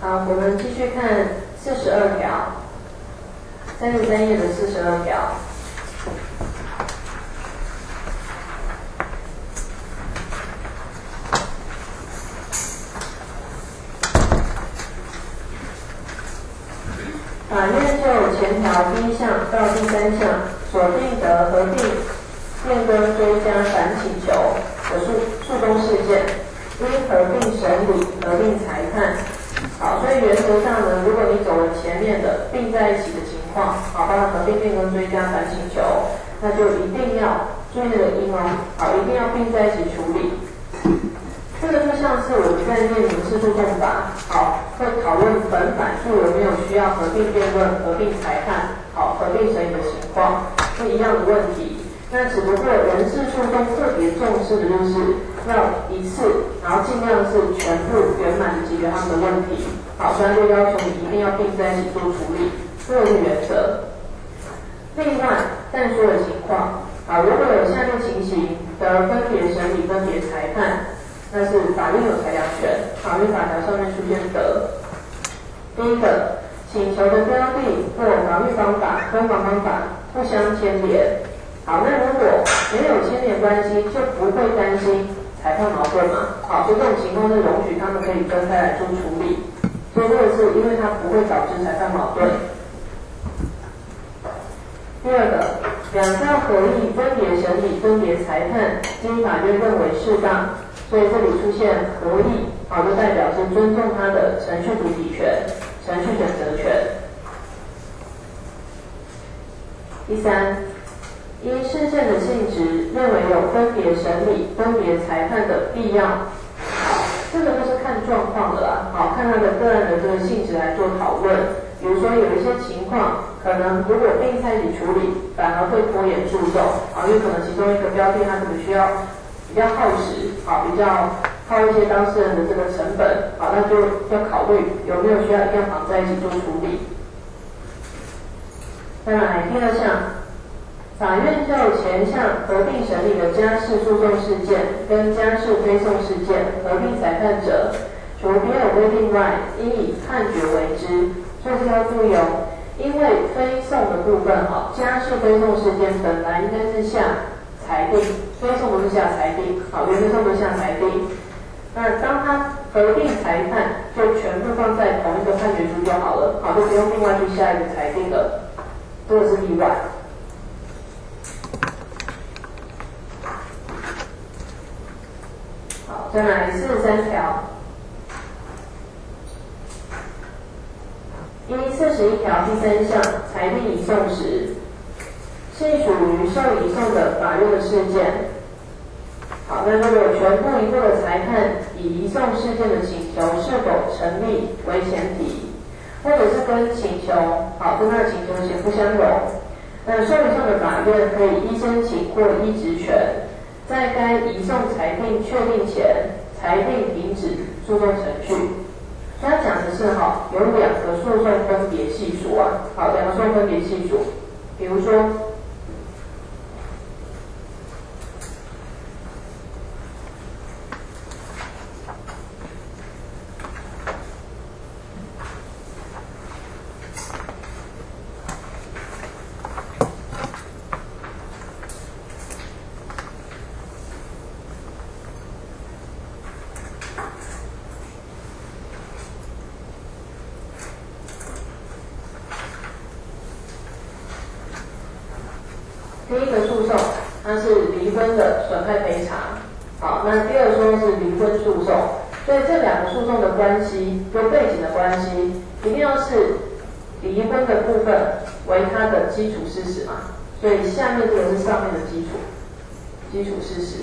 好，我们继续看42条，33页的42条。法院就前条第1项到第3项锁定的合并、变更、追加、反请求的诉讼事件，应合并审理、合并裁判。好，所以原则上呢，如果你走了前面的并在一起的情况，好，包括合并、变更、追加、反请求，那就一定要注意那个因哦，好，一定要并在一起处理。这个就像是我们在念民事诉讼法，好，会讨论本反诉有没有需要合并辩论、合并裁判、好，合并审理的情况，是一样的问题。那只不过人事诉讼特别重视的就是要一次，然后尽量是全部圆满的解决他们的问题。好，所以就要求你一定要并在一起做处理，这个是原则。另外，但说的情况，好，如果有下列情形的分别审理、分别裁判。那是法院有裁量权，法律法条上面出现的。第一个，请求的标的或法律方法跟方法不相牵连。好，那如果没有牵连关系，就不会担心裁判矛盾嘛。好，所以这种情况是容许他们可以分开来做处理。所以这个是因为它不会导致裁判矛盾。第二个，两项合议分别审理、分别裁判，经法院认为适当。所以这里出现合议，好，就代表是尊重他的程序主体权、程序选择权。第三，依事件的性质，认为有分别审理、分别裁判的必要。好，这个就是看状况的啦，好，看他的个案的这个性质来做讨论。比如说有一些情况，可能如果并在一起处理，反而会拖延诉讼，好，因为可能其中一个标的它可能需要比较耗时，好，比较耗一些当事人的这个成本，好，那就要考虑有没有需要一样绑在一起做处理。再来第二项，法院就前项合并审理的家事诉讼事件跟家事非讼事件合并裁判者，除别有规定外，应以判决为之。所以要注意哦，因为非讼的部分，家事非讼事件本来应该是下裁定，非讼不是下裁定，好，原则上不是下裁定。那当它合并裁判，就全部放在同一个判决书就好了，好，就不用另外去下一个裁定了，这个是例外。好，再来43条。依41条第3项裁定移送时，系属于受移送的法院的事件。好，那如果全部一部的裁判以移送事件的请求是否成立为前提，或者是跟请求，好，跟他的请求前不相容，那受移送的法院可以依申请或依职权，在该移送裁定确定前，裁定停止诉讼程序。他讲的是有2个诉讼分别系数啊，好，2个诉讼分别系数，比如说，第一个诉讼，它是离婚的损害赔偿，好，那第二个诉讼是离婚诉讼，所以这2个诉讼的关系跟背景的关系，一定要是离婚的部分为它的基础事实嘛，所以下面这个是上面的基础事实。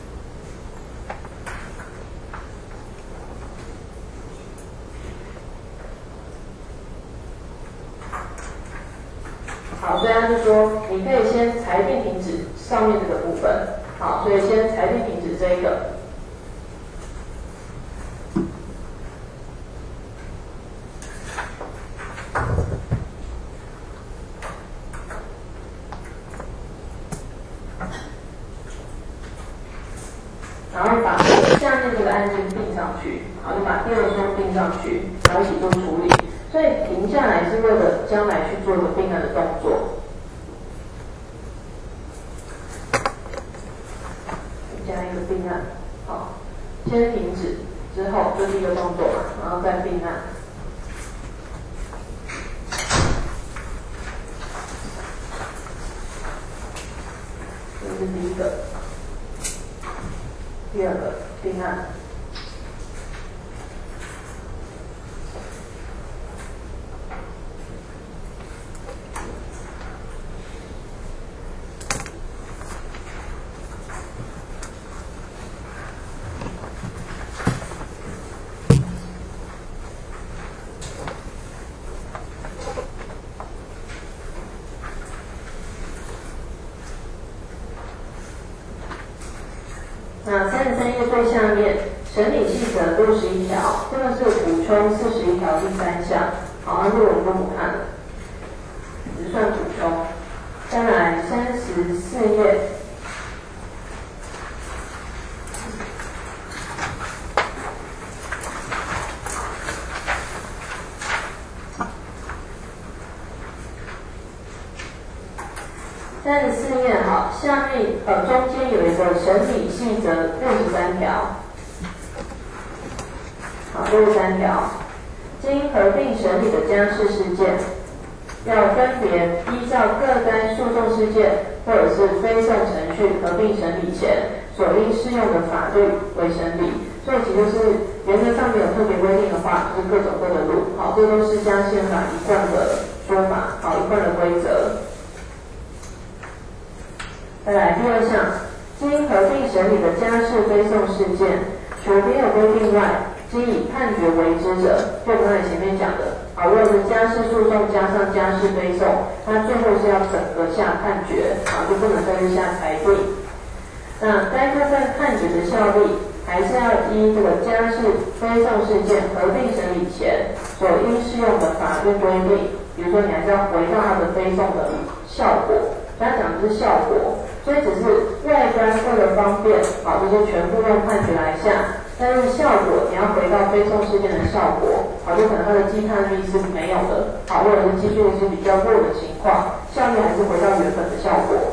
好，所以他就说，你可以先裁定停止上面这个部分，好，所以先裁定停止这一个。然后法把下面这个案件并上去，好，就把第二诉并上去，然后一起做处理。所以停下来是为了将来去做一个并案的动作。加一个并案，好，先停止之后这是一个动作嘛，然后再并案。这是第一个，第二个并案。那33页最下面审理细则61条，这个是补充41条第3项，好，那这个我们就不看了，只算补充。再来34页。34页哈，下面中间有一个审理细则63条，好，63条，经合并审理的家事事件，要分别依照各该诉讼事件或者是非讼程序合并审理前所应适用的法律为审理。所以其实就是原则上没有特别规定的话，就是各走各的路，好，这都是将宪法一贯的说法，好，一贯的规则。再来第二项，经合并审理的家事非讼事件，除没有规定外，经以判决为之者，就刚才前面讲的，好，如果是家事诉讼加上家事非讼，它最后是要整个下判决，啊，就不能再是下裁定。那该部分判决的效力，还是要依这个家事非讼事件合并审理前所应适用的法律规定，比如说你还是要回到它的非讼的效果，他讲的是效果。所以只是外观为了方便，好，就是全部用判决来下，但是效果你要回到非讼事件的效果，好，就可能它的积碳力是没有的，好，或者是积聚力是比较弱的情况，效率还是回到原本的效果。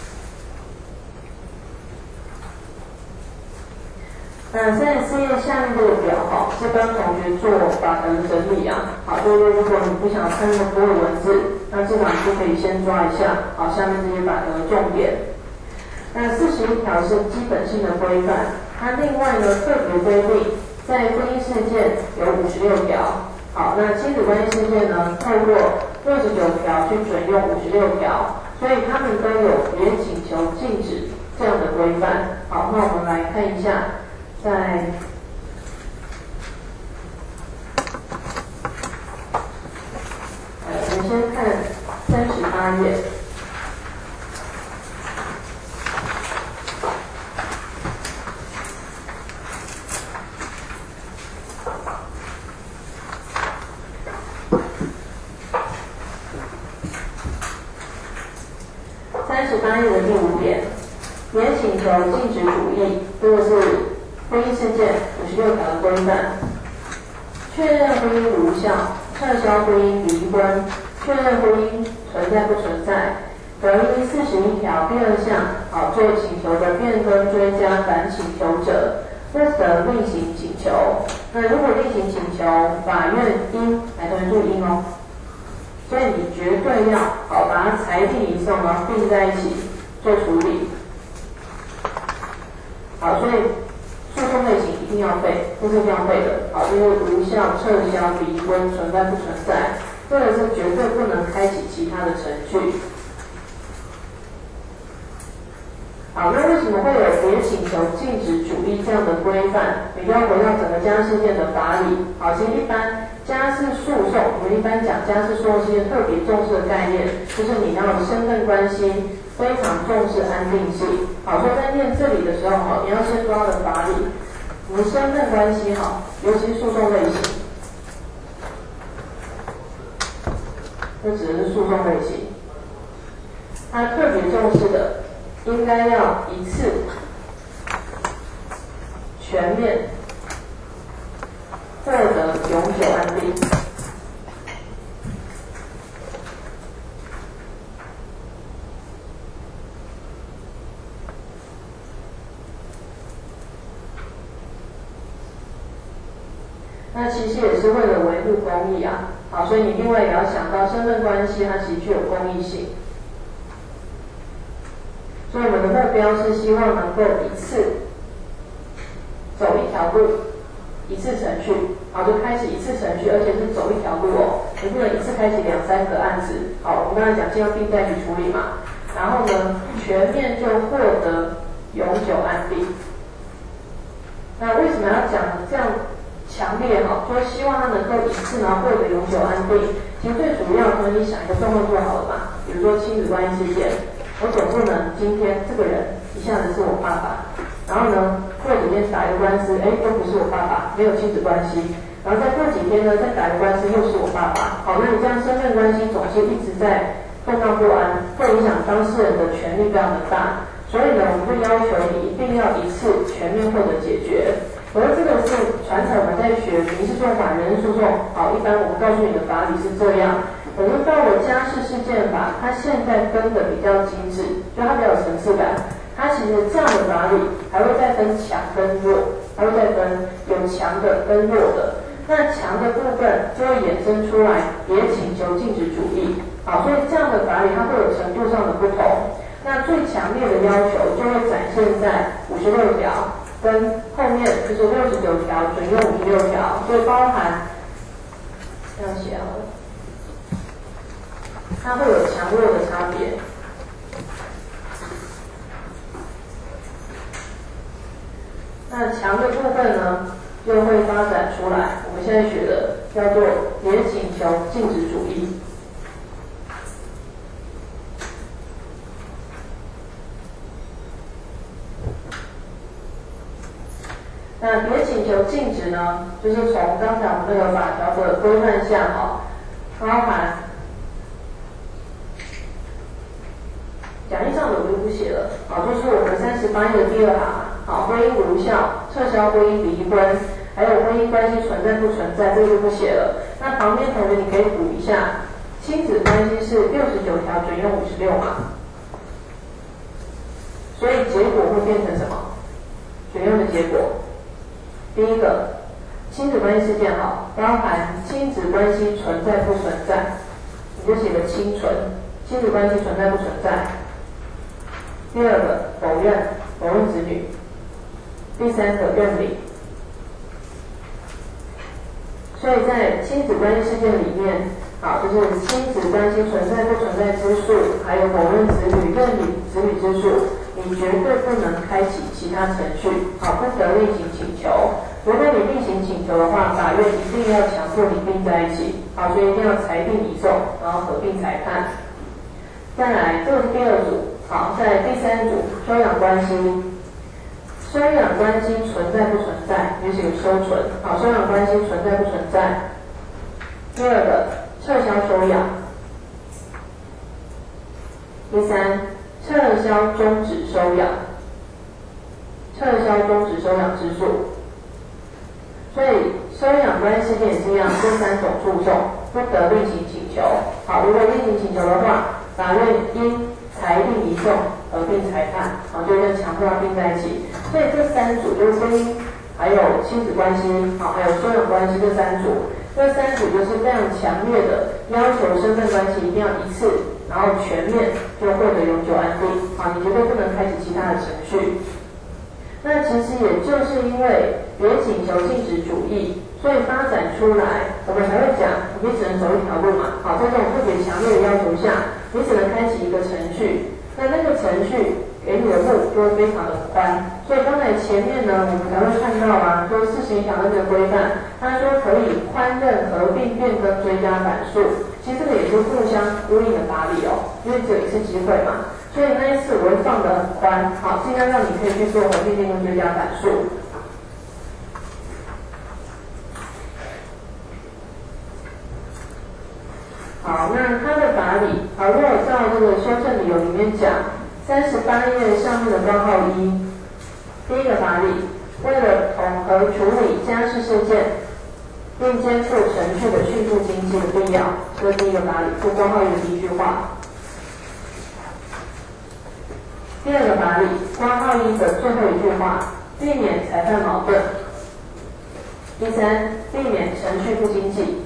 那34页下面这个表哈，是跟同学做法条的整理啊，好，就是如果你不想看那么多的文字，那至少你就可以先抓一下，好，下面这些法条的重点。那41条是基本性的规范，它另外呢特别规定，在婚姻事件有56条，好，那亲子关系事件呢透过69条去准用56条，所以他们都有别请求禁止这样的规范。好，那我们来看一下，在我们先看38页。38页的第5点，别请求禁止主义，这个是婚姻事件56条的规范。确认婚姻无效，撤销婚姻离婚，确认婚姻存在不存在，得依41条第2项，好，做请求的变更、追加、反请求者，不得另行请求。那如果另行请求，法院应来同学注意哦。所以你绝对要好把它裁定移送，然后并在一起做处理。好，所以诉讼类型一定要背，这是一定要背的。好，就是无效、撤销、离婚、存在不存在，这个是绝对不能开启其他的程序。好，那为什么会有别请求禁止主义这样的规范？你要回到整个家事件的法理。好，其实一般家事诉讼，我们一般讲家事诉讼是一件特别重视的概念，就是你要身份关系非常重视安定性。好，所以在念这里的时候，好，你要先抓的法理，我们身份关系好，尤其是诉讼类型，这指的是诉讼类型，它特别重视的。应该要一次全面获得永久安定。那其实也是为了维护公益啊，好，所以你另外也要想到身份关系它其实具有公益性，所以我们的目标是希望能够一次走一条路，一次程序，好，就开启一次程序，而且是走一条路哦，你不能一次开启2、3个案子，好，我们刚才讲尽量并在一起处理嘛，然后呢，全面就获得永久安定。那为什么要讲这样强烈哈？说希望他能够一次然后获得永久安定。其实最主要呢，你想一个状况就好了嘛。比如说亲子关系事件，我总不能今天这个人一下子是我爸爸，然后呢过几天打一个官司，都不是我爸爸，没有亲子关系，然后再过几天呢再打一个官司又是我爸爸。好，那你这样身份关系总是一直在动荡不安，会影响当事人的权利非常的大。所以呢，我们就要求你一定要一次全面获得解决。而这个是传统我们在学民事诉讼法、人事诉讼，好，一般我们告诉你的法理是这样。可是到了家事事件法，它现在分的比较精致，就它比较有层次感。它其实这样的法理还会再分强跟弱，还会再分有强的跟弱的。那强的部分就会衍生出来别请求禁止主义，好，所以这样的法理它会有程度上的不同。那最强烈的要求就会展现在56条，跟后面就是69条准用56条，所以包含这样写好了，它会有强弱的差别。那强的部分呢，就会发展出来，我们现在学的叫做别请求禁止主义。那别请求禁止呢，就是从刚才我们那个法条的规范下包含讲义上的我就不写了，就是我们38页的第2行，婚姻无效、撤销婚姻、离婚，还有婚姻关系存在不存在，这个就不写了。那旁边同学你可以补一下，亲子关系是69条准用56嘛，所以结果会变成什么？准用的结果。第一个，亲子关系事件包含亲子关系存在不存在，你就写个亲存，亲子关系存在不存在。第二个，否认子女。第三个，认领。所以在亲子关系事件里面，就是亲子关系存在不存在之诉，还有否认子女、认领子女之诉，你绝对不能开启其他程序，不得另行请求。如果你另行请求的话，法院一定要强迫你并在一起，所以一定要裁定移送，然后合并裁判。再来，这个是第2组，在第3组，收养关系。收养关系存在不存在？就是有收存，收养关系存在不存在？第2个，撤销收养。第3，撤销终止收养。撤销终止收养之诉。所以收养关系事件也是一样，这3种诉讼不得另行请求。如果另行请求的话，法院应裁定移送，合并裁判，就跟强迫要并在一起。所以这3组就是婚姻，还有亲子关系，还有收养关系这3组，这3组就是非常强烈的要求身份关系一定要一次，然后全面就获得永久安定，你绝对不能开启其他的程序。那其实也就是因为别请求禁止主义，所以发展出来，我们才会讲，你只能走一条路嘛。在这种特别强烈的要求下，你只能开启一个程序，那个程序给你的路就会非常的宽。所以刚才前面呢，我们才会看到说施行条那个规范，他说可以宽任、合并、变更、追加、反诉，其实这个也是互相呼应的法理因为只有一次机会嘛。所以那一次我会放得很宽，尽量让你可以去做合并、变更、追加、反诉。那它的法理，如果照这个修正理由里面讲，38页上面的括号1，第一个法理， 为了统合处理家事事件，并肩负程序的迅速经济的必要，这是第一个法理，是光浩一的第一句话。第二个法理，光浩一的最后一句话，避免裁判矛盾。第三，避免程序不经济。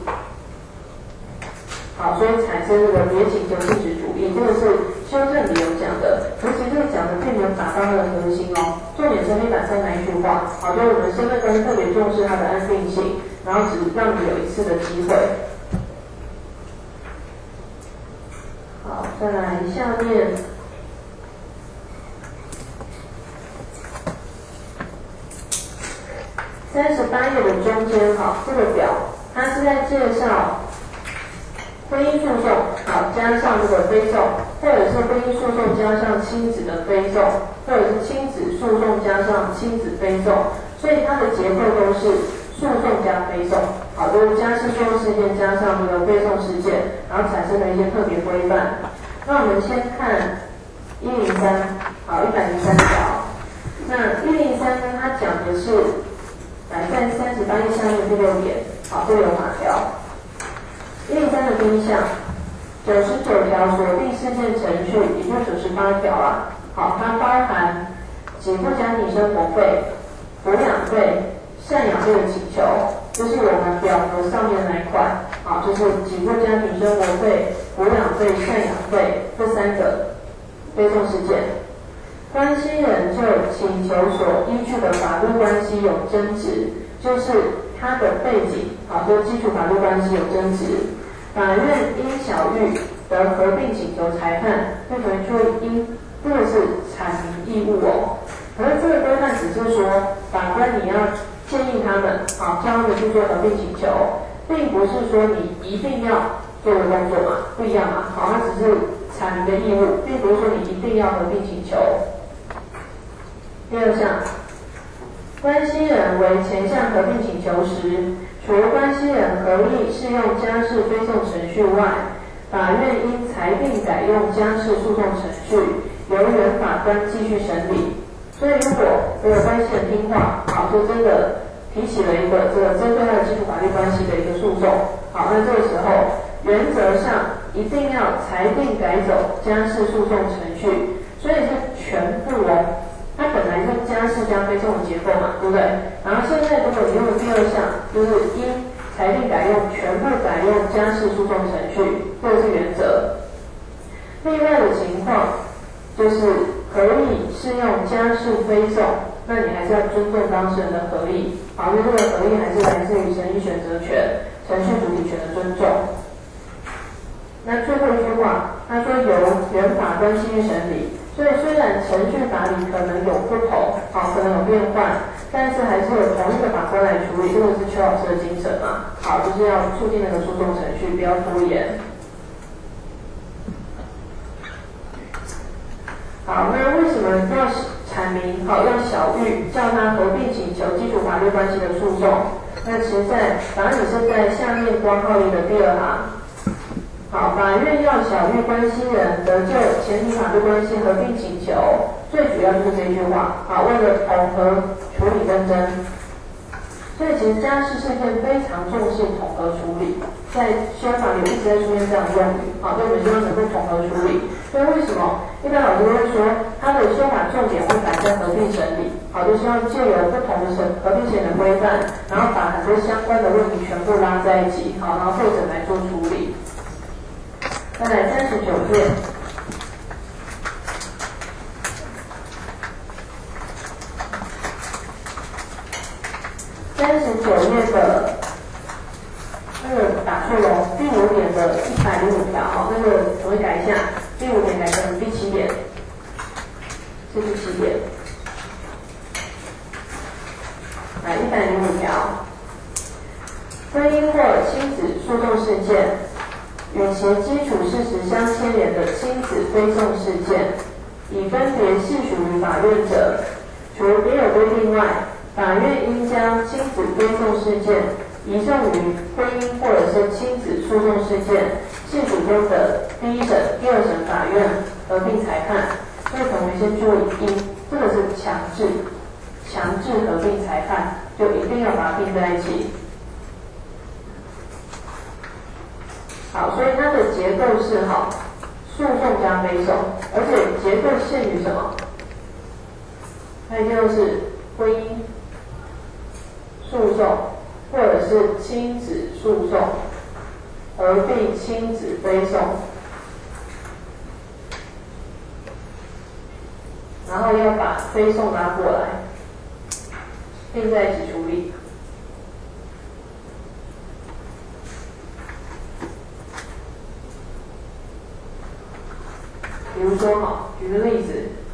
好，所以产生这个别请求禁止主义，这个是修正理由讲的，而且这个讲的并没有打到它的核心哦。重点是黑板上那一句话，好，就是我们身份根特别重视它的安定性，然后只让你有一次的机会。好，再来下面38页的中间，好，这个表它是在介绍婚姻诉讼，好，加上这个非讼，或者是婚姻诉讼加上亲子的非讼，或者是亲子诉讼加上亲子非讼，所以它的结构都是诉讼加非讼，好，就是家事诉讼事件加上这个非讼事件，然后产生了一些特别规范。那我们先看103，好，103条。那103呢，它讲的是在38页下面第6点，好，这里有马条。103的第一项，99条锁定事件程序，也就98条啊。好，它包含给付家庭生活费、抚养费、赡养费的请求，就是我们表格上面那一块，好，就是给付家庭生活费、抚养费、赡养费这3个非讼事件。关系人就请求所依据的法律关系有争执，就是他的背景，好，就基础法律关系有争执。法院因小玉得合并请求裁判，那可能就因这个是阐明义务哦。可是这个规范只是说，法官你要建议他们，好，叫他们去做合并请求，并不是说你一定要做的工作嘛，不一样嘛，好，它只是阐明的义务，并不是说你一定要合并请求。第二项，关系人为前项合并请求时，除关系人合意适用家事非讼程序外，法院应裁定改用家事诉讼程序，由原法官继续审理。所以如果这个关系人听话，好，就真的提起了一个这个针对他的基础法律关系的一个诉讼，好，那这个时候原则上一定要裁定改走家事诉讼程序，所以是全部哦。它本来是家事加非讼的结构嘛，对不对？然后现在如果你用的第二项，就是应裁定改用全部改用家事诉讼程序，这个是原则。例外的情况就是可以适用家事非讼，那你还是要尊重当事人的合意，好，因为这个合意还是来自于审理选择权、程序主体权的尊重。那最后一句话，他说由原法官继续审理。所以虽然程序法理可能有不同，好，可能有变换，但是还是有同一个法官来处理，这个是邱老师的精神嘛，好，就是要促进那个诉讼程序，不要拖延。好，那为什么要阐明，好，用小玉叫他合并请求基础法律关系的诉讼？那其实在答案是在下面光号一的第2行。好，法院要小玉关系人得就前提法律关系合并请求，最主要就是这句话。好，为了统合处理纷争，所以其实家事事件非常重视统合处理，在修法里一直在出现这样的用语。好，所以我们希望能够统合处理。所以为什么一般老师会说他的修法重点会摆在合并审理？好，就希望借由不同的合并审理的规范，然后把很多相关的问题全部拉在一起，好，然后会诊来做处理。再来39页，39页的那个打错了，第5点的105条，好，那个我会改一下，第5点改成第7点，是第7点。来，105条，婚姻或亲子诉讼事件。与其基础事实相牵连的亲子非讼事件，已分别系属于法院者，除别有规定外，法院应将亲子非讼事件移送于婚姻或者是亲子诉讼事件系属中的第1审、第2审法院合并裁判。所以同学先注意，这个是强制强制合并裁判，就一定要把它并在一起。好，所以它的结构是诉讼加非讼，而且结构限于什么？它一定要是婚姻诉讼，或者是亲子诉讼，合并亲子非讼，然后要把非讼拿过来，并在一起处理。比如说举个例子，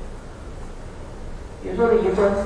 比如说离婚。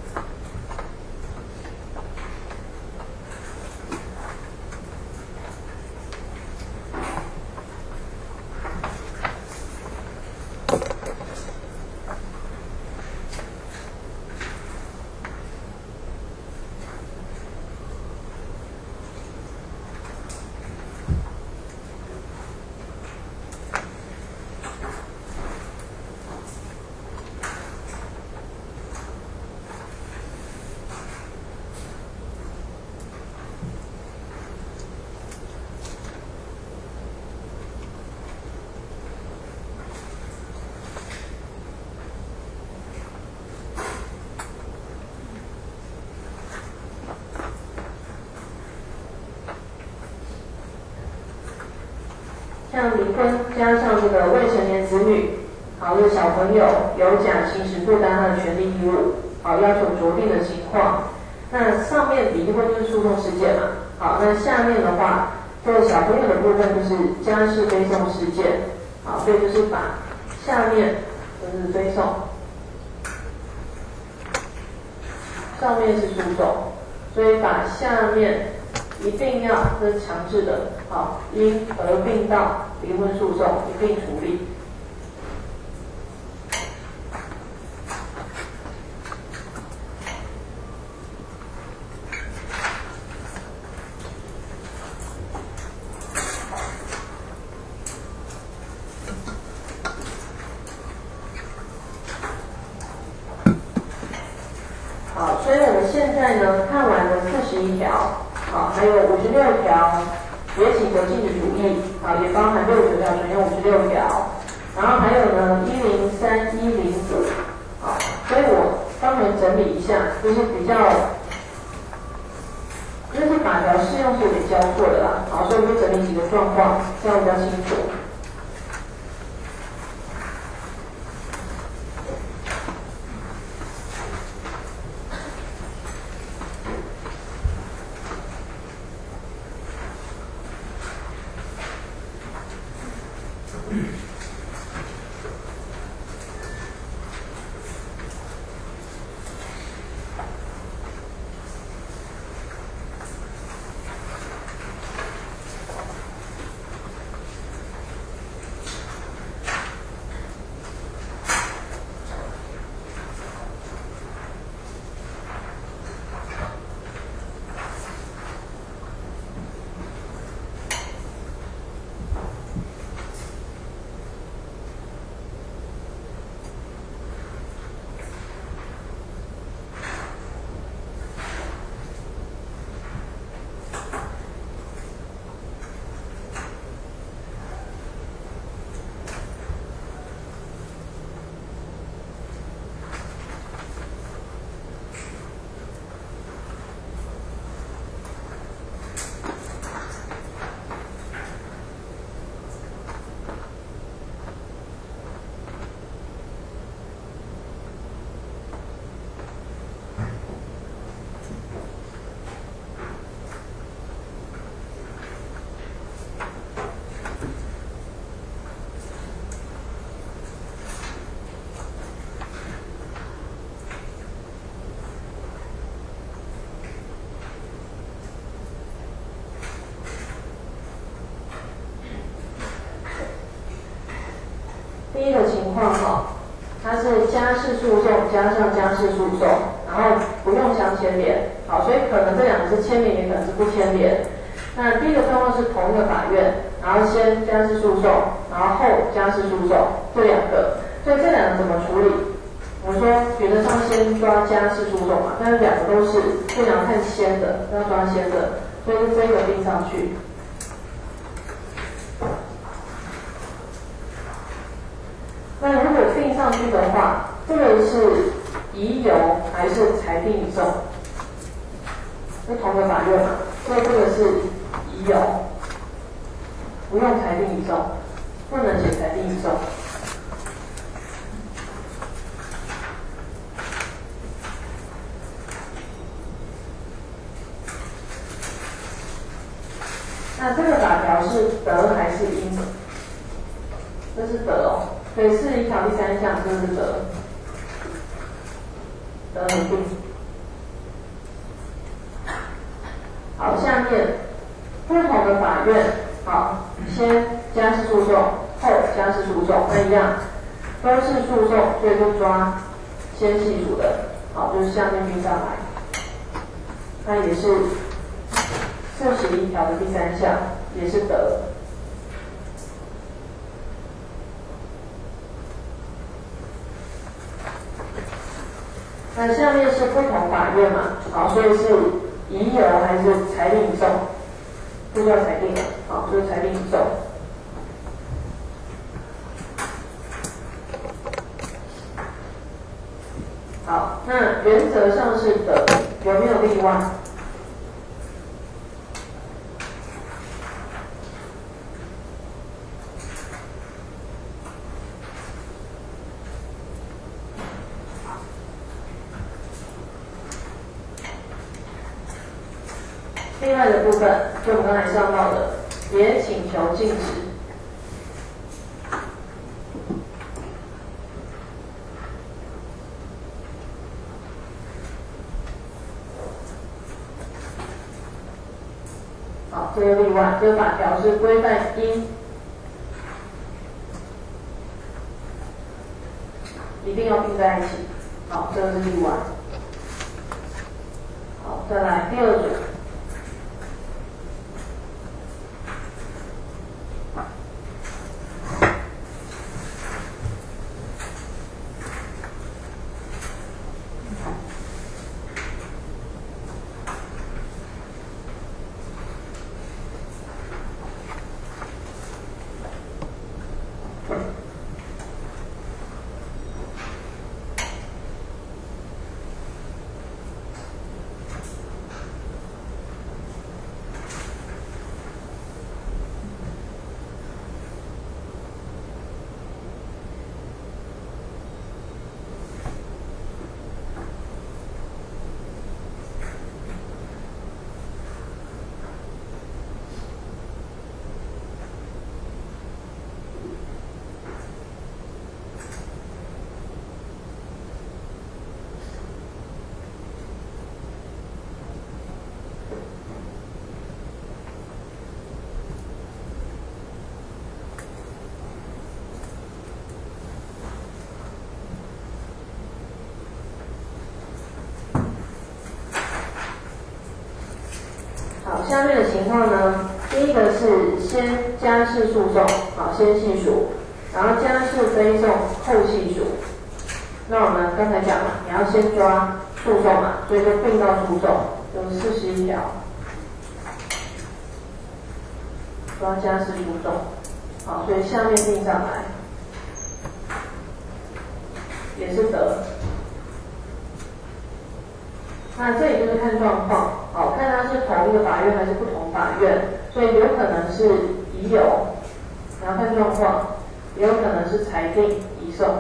像离婚加上这个未成年子女，这个小朋友有甲行使负担他的权利义务，要求酌定的情况。那上面离婚就是诉讼事件嘛，那下面的话，这个小朋友的部分就是家事非讼事件，所以就是把下面就是非讼，上面是诉讼，所以把下面一定要这是强制的，应合并到离婚诉讼一并处理。好，所以我们现在呢看完了41条。还有56条崛起和禁止主义，也包含69条，总共56条。然后还有呢103、105，所以我帮你们整理一下，就是比较，就是法条适用是有点交错的啦，所以我就整理几个状况，这样比较清楚。第一个情况它是家事诉讼加上家事诉讼，然后不用相牵连，所以可能这两个是牵连，也可能是不牵连。那第一个状况是同一个法院，然后先家事诉讼，然后后家事诉讼这两个，所以这两个怎么处理？ 我们说原则上先抓家事诉讼嘛，但是两个都是非常看先的，要抓先的，所以是这个并上去。那如果并上去的话，这个是遗由还是裁定移送？是同个法院嘛，所以这个是遗由，不用裁定移送，不能写裁定移送。那这个法条是得还是应？这是得哦，所以41条第3项这是得，得合并。好，下面不同的法院，好，先家事诉讼，后家事诉讼，那一样都是诉讼，所以就抓先系属的，好，就是下面并上来。那也是41条的第3项，也是得。那下面是不同法院嘛，好，所以是遗由还是裁定移送？这就要裁定了，好，就是裁定移送。好，那原则上是得，有没有例外？另外的部分，就我们刚才上到的，也请求禁止。好，这个例外，这个法条是规范因，一定要并在一起。好，这个是例外。好，再来第二组。好，下面的情况呢，第一个是先家事诉讼，好，先系属，然后家事非讼后系属。那我们刚才讲了，你要先抓诉讼嘛，所以就并到诉讼，就是41条，抓家事诉讼，好，所以下面并上来，也是得。那这里就是看状况，好，看它是同一个法院还是不同法院，所以有可能是遗有，然后看状况，也有可能是裁定移送。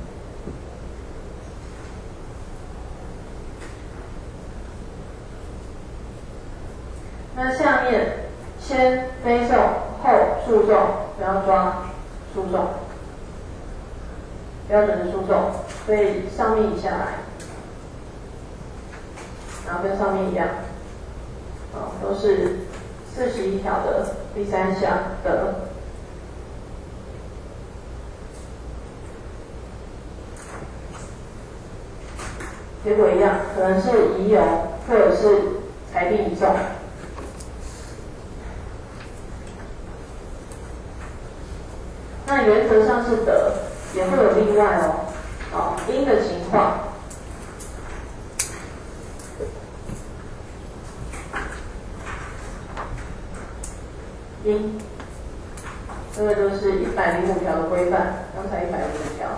那下面先非讼后诉讼，然后抓诉讼，标准的诉讼，所以上面移下来。然后跟上面一样，都是41条的第3项的。结果一样，可能是遗有或者是裁定移送。那原则上是得，也会有例外哦。好，因的情况。 应。这个就是105条的规范，刚才105条，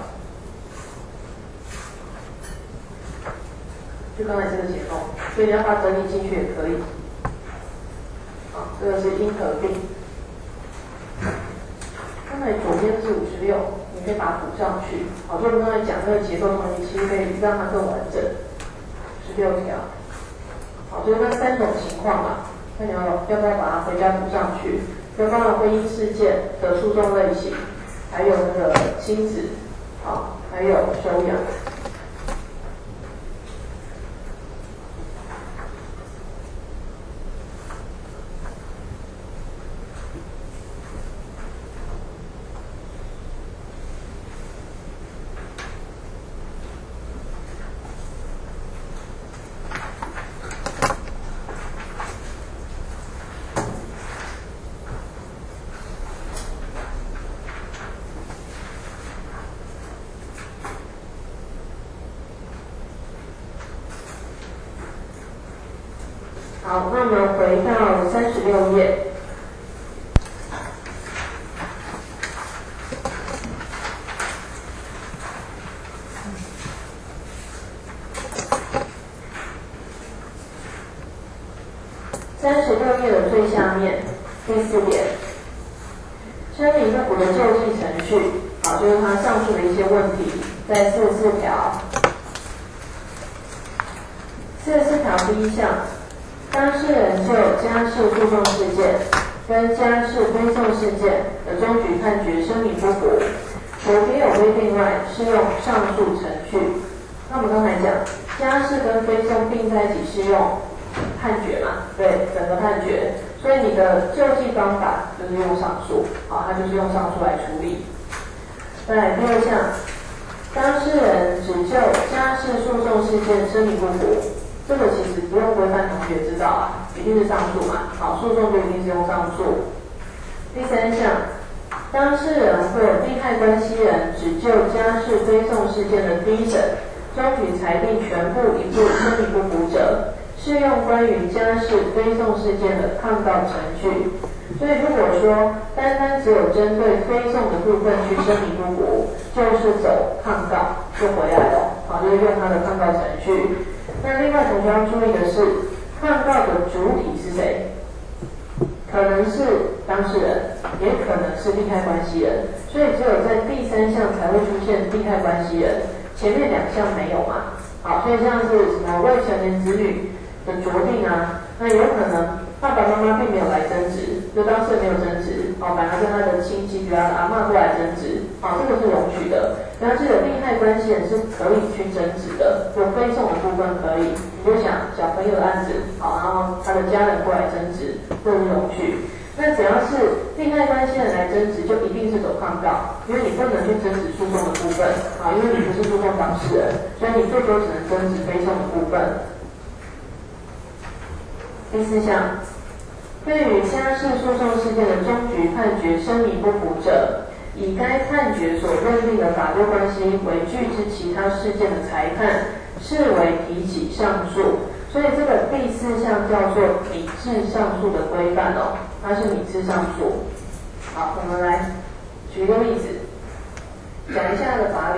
就刚才这个结构，所以你要把它整理进去也可以。好，这个是应合并。刚才左边是56，你可以把它补上去。好，就我们刚才讲那个结构东西，其实可以让它更完整。16条。好，就是那3种情况嘛，看你要不要把它回家补上去。就包含婚姻事件的诉讼类型，还有那个亲子，好，还有收养。好，那我们回到36页。36页的最下面第4点，声明不符的救济程序，好，就是他上述的一些问题，在44条。44条第1项。当事人就家事诉讼事件跟家事非讼事件的终局判决声明不符，除别有规定外，适用上述程序。那我们刚才讲，家事跟非讼并在一起适用判决嘛，对，整个判决，所以你的救济方法就是用上诉，好，它就是用上诉来处理。再来第2项，当事人只就家事诉讼事件声明不符。这个其实不用规范同学知道啊，一定是上诉嘛。好，诉讼就一定是用上诉。第3项，当事人或利害关系人只就家事非讼事件的第1审终局裁定全部一部声明不符者，适用关于家事非讼事件的抗告程序。所以如果说单单只有针对非讼的部分去声明不符，就是走抗告就回来了，好，就是用它的抗告程序。那另外同学要注意的是，抗告的主体是谁？可能是当事人，也可能是利害关系人，所以只有在第3项才会出现利害关系人，前面2项没有嘛。好，所以像是什么未成年子女的酌定啊，那有可能爸爸妈妈并没有来争执，就当事人没有争执，反而跟他的亲戚，比如他的阿嬷过来争执，这个是容许的。然后这个利害关系人是可以去争执的，有非讼的部分可以，你就想小朋友的案子，然后他的家人过来争执，这是容许。那只要是利害关系人来争执，就一定是走抗告，因为你不能去争执诉讼的部分，因为你不是诉讼当事人，所以你最多只能争执非讼的部分。第4项，对于家事诉讼事件的终局判决声明不符者，以该判决所认定的法律关系为据之其他事件的裁判，视为提起上诉。所以这个第4项叫做拟制上诉的规范哦，它是拟制上诉。好，我们来举一个例子，讲一下它的法理。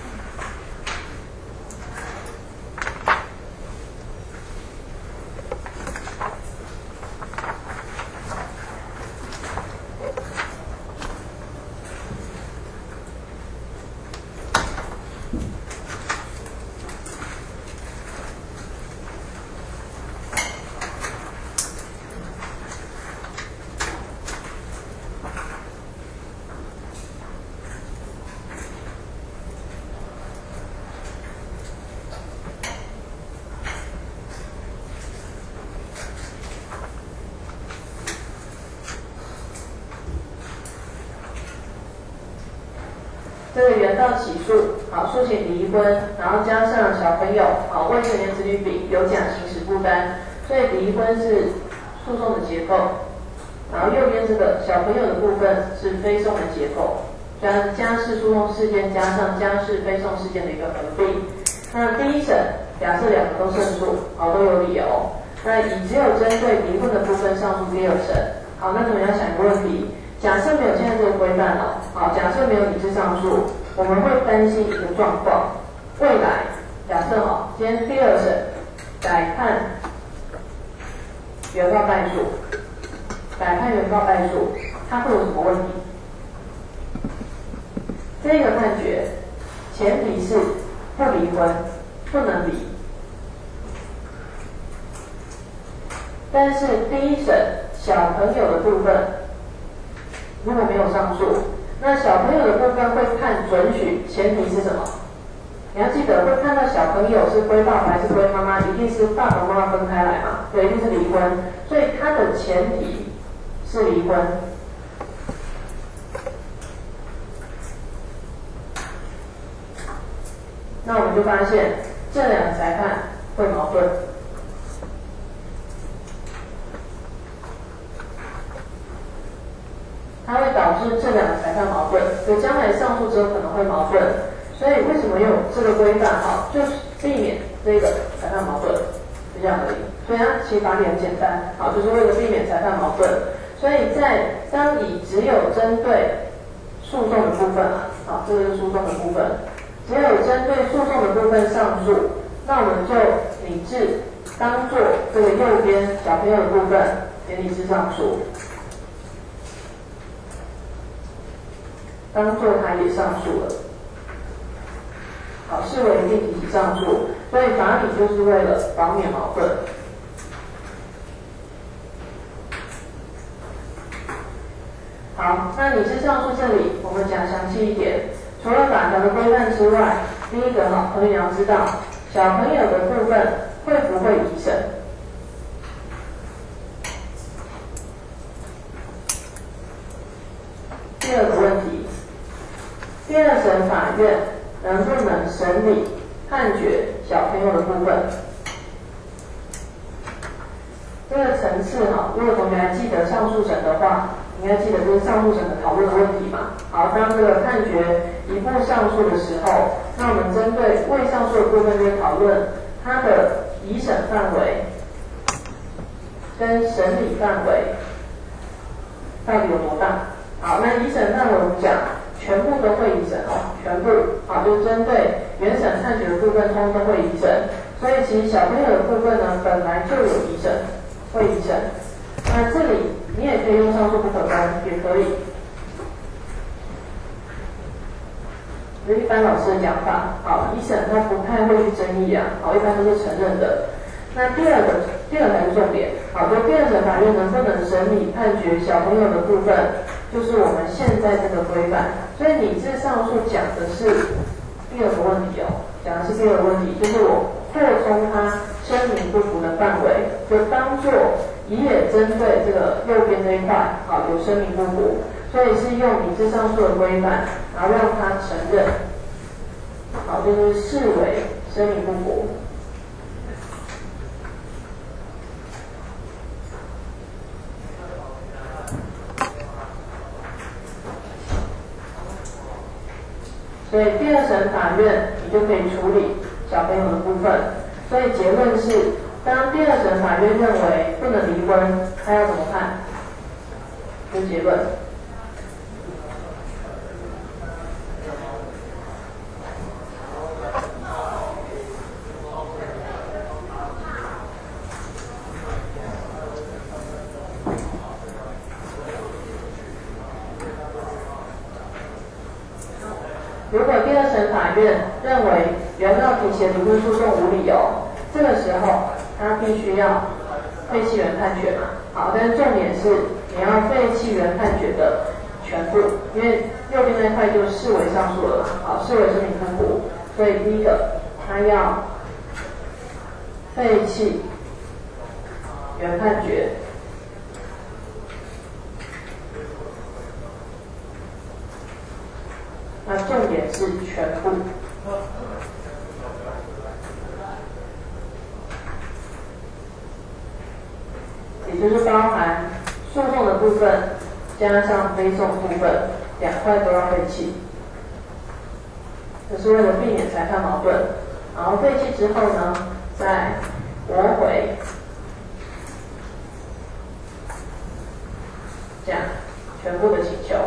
这个原告起诉，好，诉请离婚，然后加上小朋友，好，未成年子女丙有甲行使负担，所以离婚是诉讼的结构，然后右边这个小朋友的部分是非讼的结构，虽然家事诉讼事件加上家事非讼事件的一个合并。那第1审假设2个都胜诉，好，都有理由，那以只有针对离婚的部分上诉第2审， 好，那我们要想一个问题，假设没有现在这个规范哦，好，假设没有理智上诉，我们会担心一个状况，未来假设哦，今天第二审改判原告败诉，它会有什么问题？这个判决前提是不离婚，不能离。但是第一审小朋友的部分如果没有上诉，那小朋友的部分会判准许，前提是什么？你要记得会看到小朋友是归爸爸还是归妈妈，一定是爸爸妈妈分开来嘛，对，一定是离婚，所以它的前提是离婚。那我们就发现这两个裁判会矛盾。它会导致这两个裁判矛盾，所以将来上诉之后可能会矛盾。所以为什么有这个规范？哈，就是避免这个裁判矛盾，就这样而已。所以它其实法理很简单，好，就是为了避免裁判矛盾。所以当你只有针对诉讼的部分好，这是诉讼的部分，只有针对诉讼的部分上诉，那我们就理智当做这个右边小朋友的部分也理智上诉。当做他也上诉了，好，视为一定提起上诉，所以法理就是为了防免矛盾。好，那理智上诉这里我们讲详细一点，除了法条的规范之外，第一个可能你要知道小朋友的部分会不会移审？第二个问题。第二审法院能不能审理判决小朋友的部分？这个层次如果同学还记得上诉审的话，应该记得这是上诉审的讨论的问题嘛。好，当这个判决移步上诉的时候，那我们针对未上诉的部分就会讨论它的移审范围跟审理范围到底有多大。好，那移审范围我们讲全部都会移审全部就是针对原审判决的部分通通会移审，所以其实小朋友的部分呢本来就有移审，会移审。那这里你也可以用上诉不可公，也可以。这一般老师的讲法，移审他不太会去争议一般都是承认的。那第二个才是重点，就第二审法院能不能审理判决小朋友的部分，就是我们现在这个规范。所以理智上诉讲的是第二个问题讲的是第二个问题，就是我扩充它声明不符的范围，就当做也针对这个右边这一块有声明不符，所以是用理智上诉的规范，然后让它承认，就是视为声明不符。所以第二审法院你就可以处理小朋友的部分。所以结论是，当第二审法院认为不能离婚，他要怎么判？这是结论。如果第二审法院认为原告提起的离婚诉讼无理由，这个时候他必须要废弃原判决嘛。好，但是重点是你要废弃原判决的全部，因为右边那块就视为上诉了嘛，视为声明不符，所以第一个他要废弃原判决。那重点是全部，也就是包含诉讼的部分加上非讼部分，两块都要废弃。这是为了避免裁判矛盾。然后废弃之后呢，再驳回。 这样全部的请求。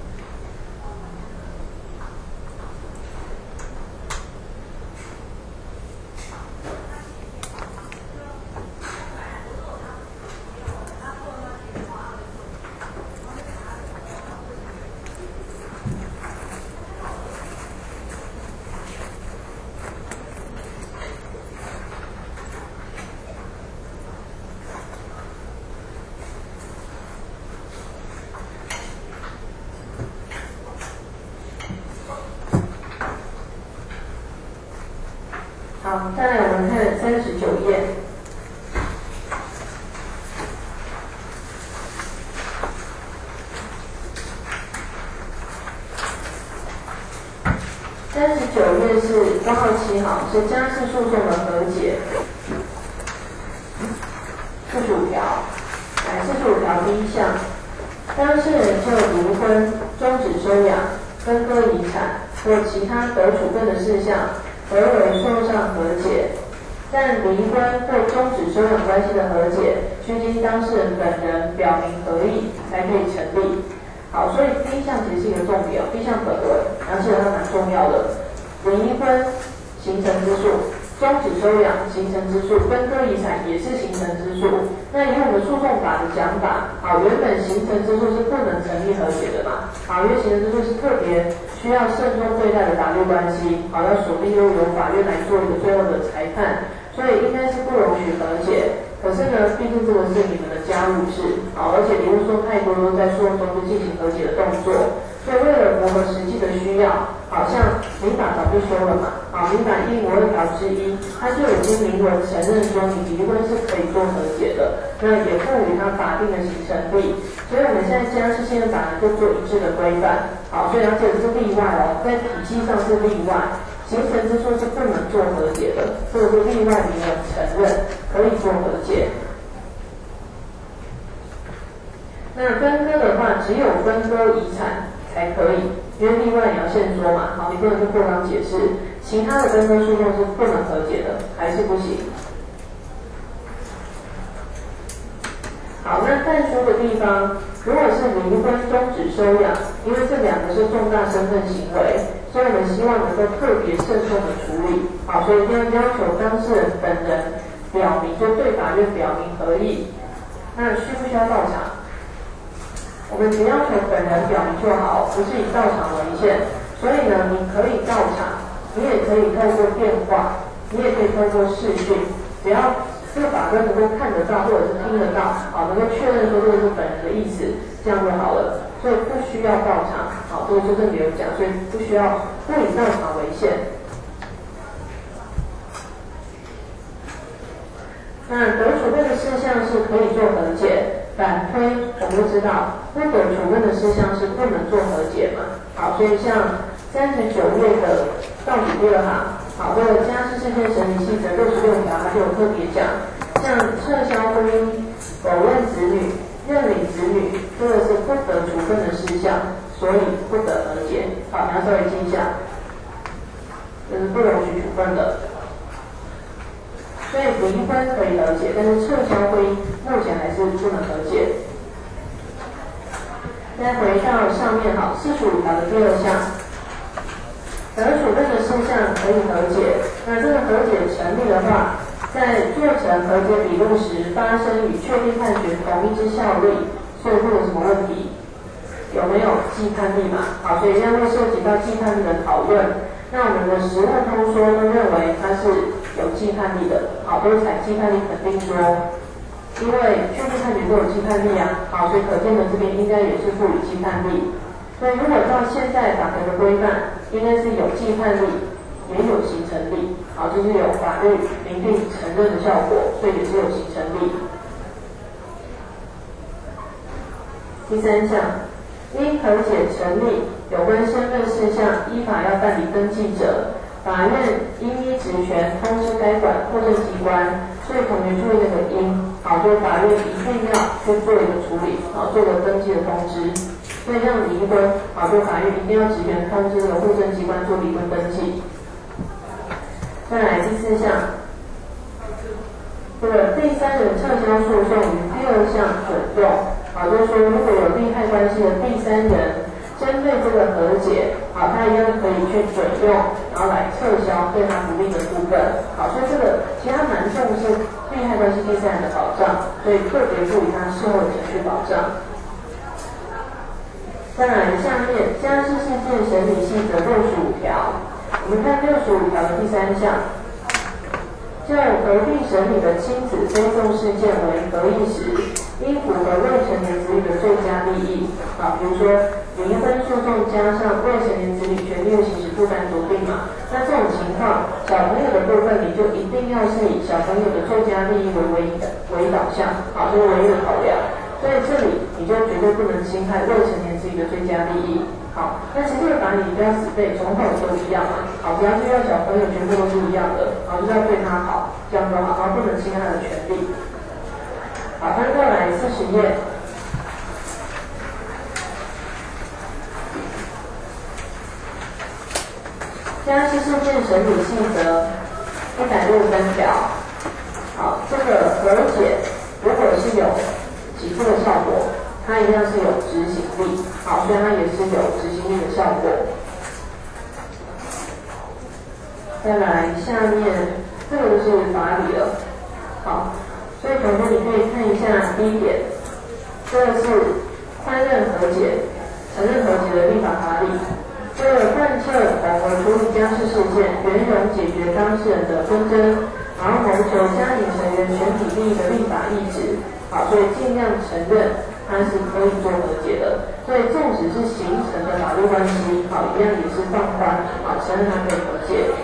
好，再来我们看39页。39页是5号7号，是家事诉讼的和解。45条，来45条第1项，当事人就离婚、终止收养、分割遗产或其他得处分的事项合为诉讼上和解，但离婚或终止收养关系的和解，需经当事人本人表明合意才可以成立。好，所以第1项其实是一个重点，第1项本文，而且它蛮重要的。离婚形成之诉，终止收养形成之诉，分割遗产也是形成之诉。那以我们诉讼法的讲法，好，原本形成之诉是不能成立和解的嘛，好，因为形成之诉是特别需要慎重对待的法律关系，好，要锁定由法院来做一个最后的裁判，所以应该是不容许和解。可是呢，毕竟这个是你们的家务事，好，而且理论说太多都在诉讼中就进行和解的动作，所以为了符合实际的需要，好像民法早就修了嘛，好，民法152条之1，它就已经明文承认说你离婚是可以做和解的，那也赋予它法定的形成力，所以我们现在家事宪法呢就做一致的规范，好，所以而且是例外哦，在体系上是例外。形成之诉是不能做和解的，这个是例外明文承认可以做和解。那分割的话，只有分割遗产才可以，因为例外你要先说嘛，好，你不能去扩张解释，其他的分割诉讼是不能和解的，还是不行。好，那但书的地方，如果是离婚、终止收养，因为这2个是重大身份行为，所以我们希望能够特别慎重的处理。好，所以一定要要求当事人本人表明，就对法院表明合意。那需不需要到场？我们只要求本人表明就好，不是以到场为限。所以呢，你可以到场，你也可以透过电话，你也可以透过视讯，只要这个法官能够看得到或者是听得到，好，能够确认说这个是本人的意思，这样就好了。所以不需要到场，好，这个就正没有讲，所以不需要不以到场为限。那得处分的事项是可以做和解，反推我们都知道，不得处分的事项是不能做和解嘛。好，所以像39页的倒数第2行。好，这个家事事件审理细则66条，它就有特别讲，像撤销婚姻、否认子女、认领子女，这个是不得处分的事项，所以不得和解。好，你要稍微记一下，这是不容许处分的。所以离婚可以和解，但是撤销婚姻目前还是不能和解。再回到上面，好，45条的第2项。得处分的事项可以和解，那这个和解成立的话，在做成和解笔录时发生与确定判决同一之效力，所以会有什么问题？有没有既判力嘛？好，所以这样会涉及到既判力的讨论。那我们的实务通说都认为它是有既判力的，好，都是采既判力肯定说，因为确定判决都有既判力啊，好，所以可见的这边应该也是赋予既判力。所以如果照现在法条的规范，应该是有既判力，也有形成力，好，就是有法律明定承认的效果，所以也是有形成力。第3项，因和解成立，有关身份事项依法要办理登记者，法院应依职权通知该管户政机关。所以同学注意那个因，好，就是法院一定要去做一个处理，好，做个登记的通知。所以像离婚，好，就法院一定要职权通知这个户政机关做离婚登记。再来第4项，这个第三人撤销诉讼于第2项准用，好， 就是说如果有利害关系的第三人针对这个和解，他一样可以去准用，然后来撤销对他不利的部分。所以这个其实他蛮重视利害关系第三人的保障，所以特别注意他事后的程序保障。再来，下面家事事件审理细则65条，我们看65条的第3项，就合并审理的亲子非讼事件为合议时，应符合未成年子女的最佳利益。比如说离婚诉讼加上未成年子女权利的行使负担酌定嘛，那这种情况，小朋友的部分你就一定要是以小朋友的最佳利益为导向，就是唯一的考量。所以这里你就绝对不能侵害未成年子女的最佳利益。那其实这个法理你不要死背，从头都一样嘛。只要是要小朋友全部都是一样的，就是要对他好，这样就好，然后不能侵害他的权利。翻过来40页。家事事件审理细则163条。这个和解如果是有起诉的效果，它一样是有执行力，所以它也是有执行力的效果。再来下面这个就是法理了，所以同学你可以看一下第一点，这个是宽任和解、承认和解的立法法理。这个贯彻统合处理家事事件，圆融解决当事人的纷争，然后谋求家庭成员全体利益的立法意志。所以尽量承认它是可以做和解的。所以纵使是形成的法律关系，一样也是放宽，承认它可以和解。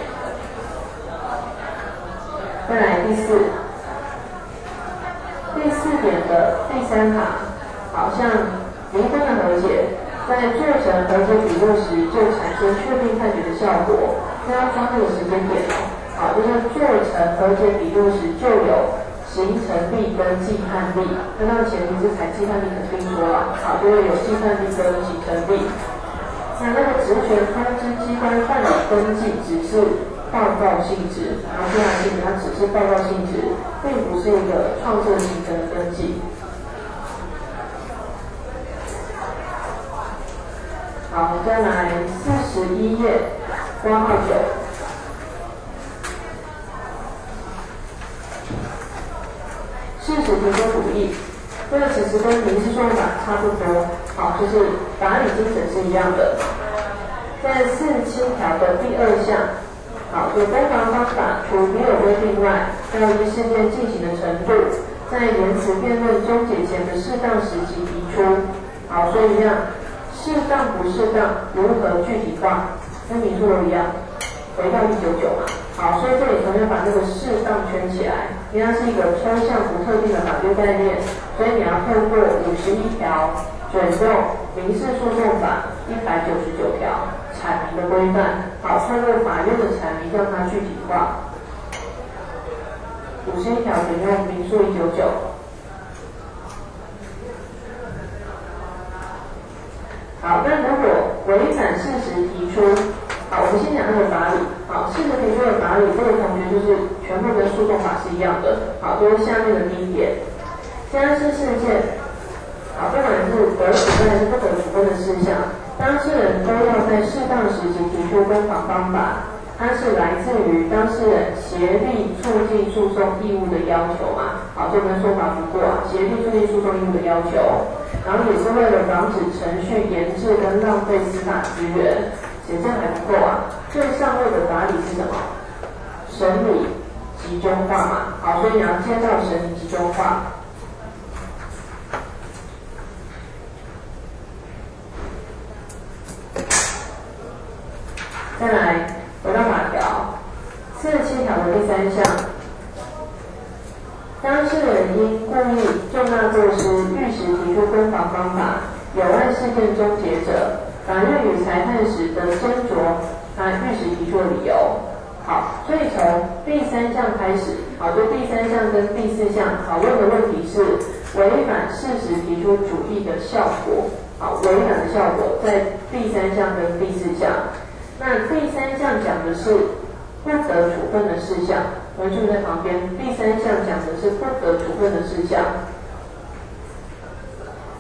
再来第4点的第3行，像离婚的和解，在做成和解笔录时就产生确定判决的效果。大家抓这个时间点就是做成和解笔录时就有形成力跟既判力，那当然前提是采既判力肯定说了，就会有既判力跟形成力。那个职权通知机关办理登记只是报告性质，这样基本上只是报告性质，并不是一个创设形成的登记。再来41页，括号9。事实提出主义，这个其实跟民事诉讼法差不多，就是法理精神是一样的。在47条的第2项，就攻防方法除别有规定外，要依事件进行的程度，在言辞辩论终结前的适当时机提出。所以一样，适当不适当如何具体化，跟民诉都一样，回到199嘛。所以这里同学把那个适当圈起来，因为它是一个抽象不特定的法律概念，所以你要透过51条准用民事诉讼法199条阐明的规范，透过法院的阐明让它具体化。51条准用民诉199。那如果违反事实提出，我们先讲那个法理。事实提出的法理，这个同学就是全部跟诉讼法是一样的。就是下面的第1点，家事事件，不管是得处分还是不得处分的事项，当事人都要在适当时期提出攻防方法，它是来自于当事人协力促进诉讼义务的要求嘛。就跟说法不过协力促进诉讼义务的要求，然后也是为了防止程序延滞跟浪费司法资源。这样还不够最上位的法理是什么？审理集中化嘛。所以你要介绍审理集中化。再来回到法条47条的第3项，当事人因故意重大过失，逾时提出攻防方法，有碍事件终结者，法院与裁判时得斟酌他逾时提出的理由。所以从第3项开始，就第3项跟第4项讨论的问题是违反事实提出主义的效果。违反的效果在第3项跟第4项。那第3项讲的是不得处分的事项，同学注意在旁边，第3项讲的是不得处分的事项。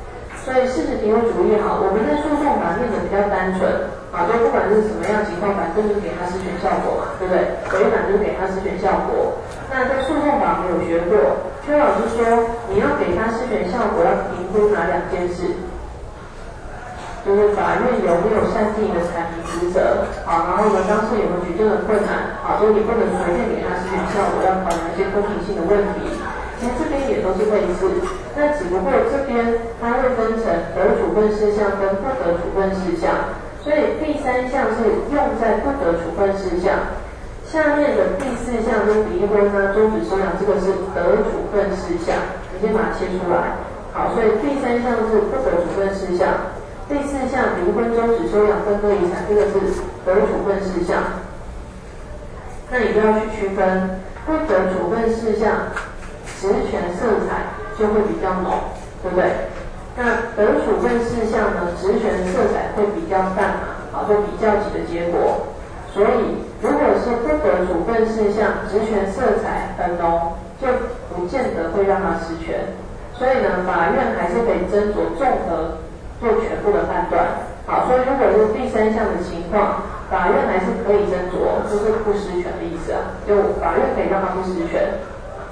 所以事实题会主义好，我们在诉讼法念的比较单纯，就不管是什么样情况，反正就是给他施权效果嘛，对不对？违反就是给他施权效果。那在诉讼法没有学过，邱老师说你要给他施权效果，要评估哪2件事？就是法院有没有善尽你的阐明职责，然后呢，当事有没有举证的困难，所以你不能随便给他施权效果，要考量一些公平性的问题。其实这边也都是类似，那只不过这边它会分成得处分事项跟不得处分事项，所以第3项是用在不得处分事项，下面的第4项就是离婚啊、终止收养，这个是得处分事项，你先把它切出来。好，所以第3项是不得处分事项。第4项离婚、终止收养、分割遗产，这个是得处分事项。那你就要去区分不得处分事项，职权色彩就会比较浓，对不对？那得处分事项呢，职权色彩会比较淡嘛，就比较级的结果。所以如果是不得处分事项，职权色彩很浓，就不见得会让他失权。所以呢，法院还是可以斟酌综合做全部的判断。好，所以如果是第3项的情况，法院还是可以斟酌，就是不失权的意思啊，就法院可以让他不失权。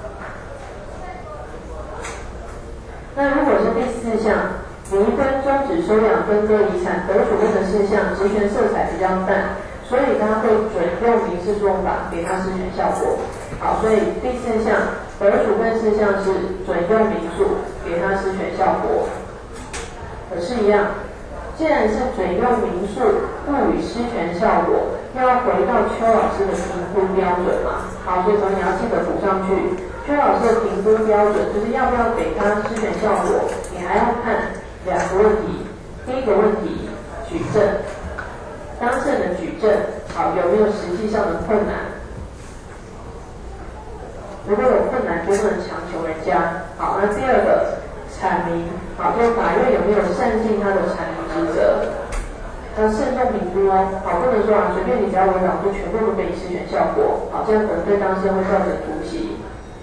那如果是第4项，离婚、终止收养、分割遗产、得处分的事项，职权色彩比较淡，所以他会准用民事诉讼法给他施权效果。好，所以第4项得处分事项是准用民诉给他施权效果。可是，一样，既然是准用民诉不予施权效果，要回到邱老师的评估标准嘛？好，所以说你要记得补上去。邱老师的评估标准就是要不要给他施权效果，你还要看2个问题。第一个问题，举证，当事人的举证，好，有没有实际上的困难？如果有困难，就不能强求人家。好，那第2个。阐明，好，就法院有没有善尽他的阐明职责？要慎重评估哦，好，不能说随便你只要违反就全部都给你施权效果，好，这样可能对当事人会造成突袭。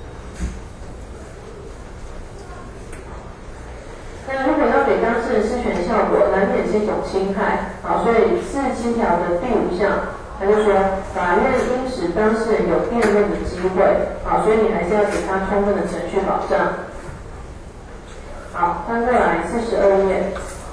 那如果要给当事人施权效果，难免是一种侵害，好，所以47条的第5项，他就说法院应使当事人有辩论的机会，好，所以你还是要给他充分的程序保障。好，翻过来42页。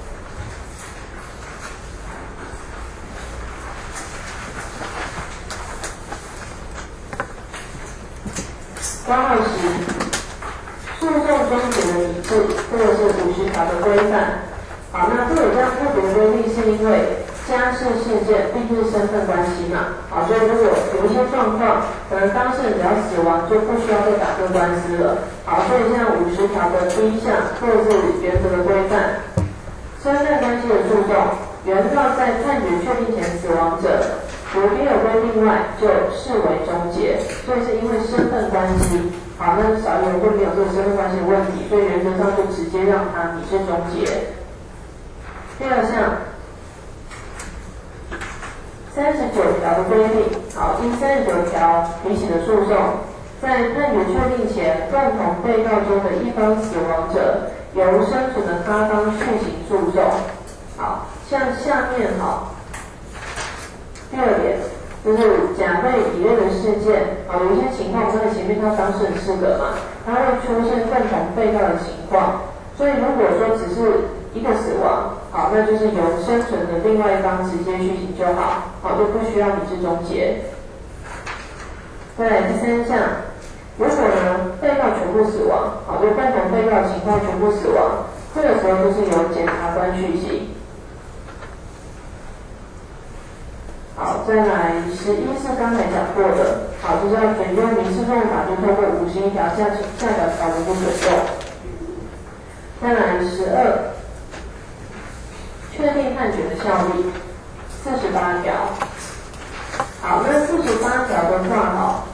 括号10，诉讼终结的理智，这个是50条的规范。好，那这有这样特别的规定，是因为家事事件毕竟是身份关系嘛，好，所以如果有一些状况，可能当事人只要死亡，就不需要再打这个官司了。好，所以像50条的第1项，或者是原则的规范，身份关系的诉讼，原告在判决确定前死亡者，除别有规定外，就视为终结。所以是因为身份关系，好，那少有就没有这个身份关系的问题，所以原则上就直接让它拟是终结。第2项。39条的规定，好，第39条提起的诉讼，在判决确定前，共同被告中的一方死亡者，由生存的他方续行诉讼。好，像下面第2点，就是甲类、乙类的事件，好，有一些情况，我们在前面他当事人4个嘛，它会出现共同被告的情况，所以如果说只是一个死亡，好，那就是由生存的另外一方直接续行就好，好，就不需要理智终结。再来第3项，如果呢被告全部死亡，好，就共同被告的情况全部死亡，这个时候就是由检察官续行。好，再来11是刚才讲过的，好，就是要准用民事诉讼法，就透过51条下条条文不准用。再来12。确定判决的效力，48条。好，那48条的话，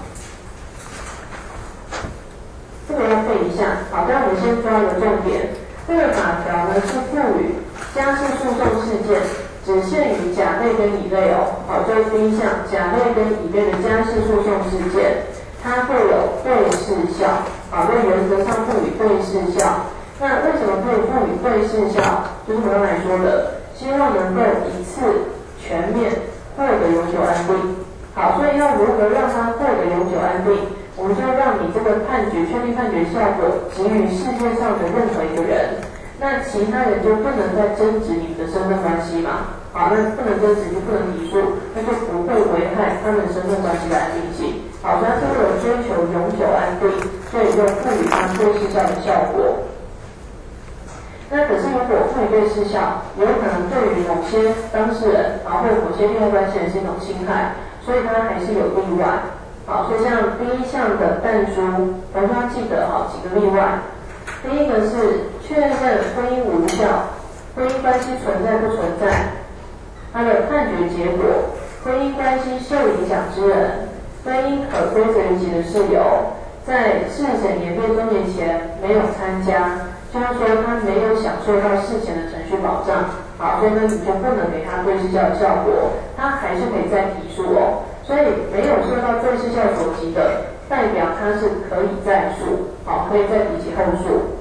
这个要背一下。好，但我们先抓一个重点。这个法条呢是赋予家事诉讼事件只限于甲类跟乙类哦。好，就是第1项，甲类跟乙类的家事诉讼事件，它会有对事效。好，那原则上赋予对事效。 那为什么可以赋予对事项？就是我刚才说的，希望能够一次全面获得永久安定。好，所以要如何让他获得永久安定？我们就要让你这个判决确定判决效果给予世界上的任何一个人，那其他人就不能再争执你们的身份关系嘛？好，那不能争执就不能提诉，那就不会危害他们身份关系的安定性。好，所以他是为了追求永久安定，所以就赋予他对事项的效果。那可是如果赋予对事项，有可能对于某些当事人，或者某些利害关系人是一种侵害，所以它还是有例外。好，所以像第一项的但书，我们要记得几个例外。第一个是确认婚姻无效，婚姻关系存在不存在，它的判决结果，婚姻关系受影响之人，婚姻可归责于其的事由，在事审演变终结前没有参加，就是说他没有享受到事前的程序保障。好，所以呢你就不能给他对事效的效果，他还是可以再提诉哦。所以没有受到对事效所及的，代表他是可以再诉，可以再提起后诉。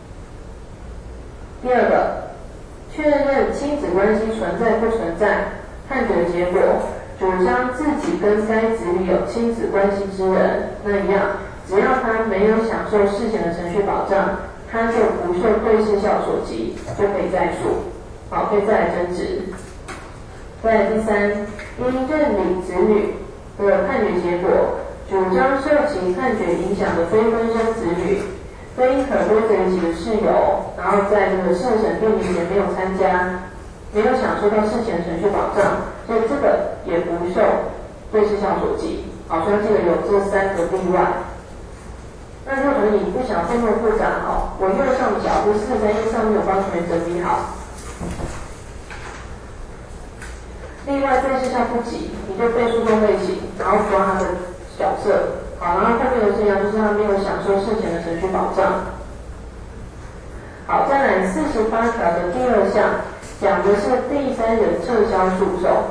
第二个，确认亲子关系存在不存在，判决结果，主张自己跟该子女有亲子关系之人，那一样，只要他没有享受事前的程序保障，他就不受对事效所及，就可以再诉，可以再来争执。再来第三，因认领子女的判决结果，主张受其判决影响的非婚生子女，婚姻可归责于其的事由，然后在这个事审定名前没有参加，没有享受到事前程序保障，所以这个也不受对事项所及。好，所以记得有这三个例外。那如果你不想这么复杂，我右上角就431上面有帮同学整理好。另外对事项不及，你就背诉讼类型，然后抓他的角色。好，然后后面的事项就是他没有享受事前的程序保障。好，再来48条的第二项，讲的是第三人撤销诉讼。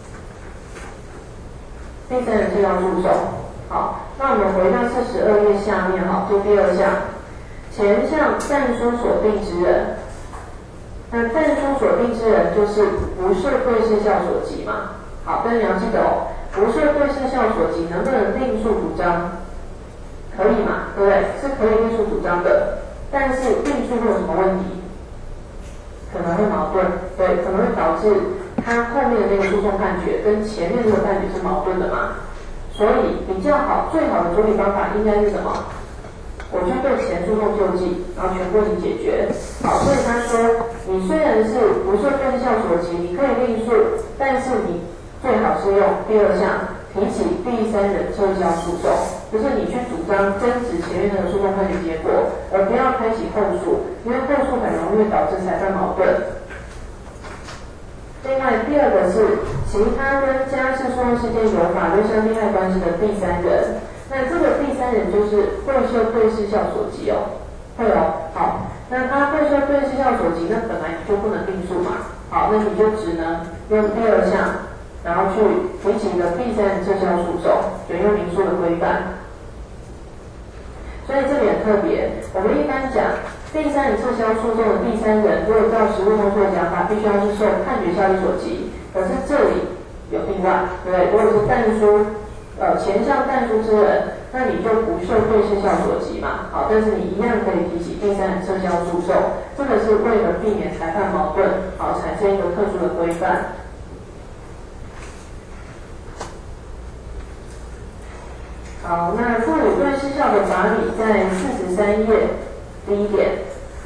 第三人撤销诉讼。好，那我们回到42页下面，就第二项，前项但书所定之人。那但书所定之人就是不受对事效所及嘛。好，但你要记得不受对事效所及，能不能另诉主张？可以嘛，对不对？是可以另诉主张的，但是另诉会有什么问题？可能会矛盾，对，可能会导致他后面的那个诉讼判决跟前面这个判决是矛盾的嘛。所以比较好，最好的处理方法应该是什么？我去对前诉讼救济，然后全过程解决。好，所以他说，你虽然是不受对事效所及，你可以另诉，但是你最好是用第二项提起第三人撤销诉讼，就是你去主张争执前面那个诉讼判决结果，而不要开启后诉，因为后诉很容易会导致裁判矛盾。另外，第二个是其他跟家事诉讼事件有法律上利害关系的第三人。那这个第三人就是会受对事效所及会好，那他会受对事效所及，那本来你就不能定诉嘛。好，那你就只能用第二项，然后去提起一个第三人撤销诉讼，选用民诉的规范。所以这里很特别，我们一般讲第三人撤销诉讼的第三人，如果照实务通说的讲法，必须要是受判决效力所及。可是这里有例外，对不对？如果是但书。前项但书之人，那你就不受对事效所及嘛。好，但是你一样可以提起第三人撤销诉讼，这个是为了避免裁判矛盾，产生一个特殊的规范。好，那赋予对事效的法理在43页第一点。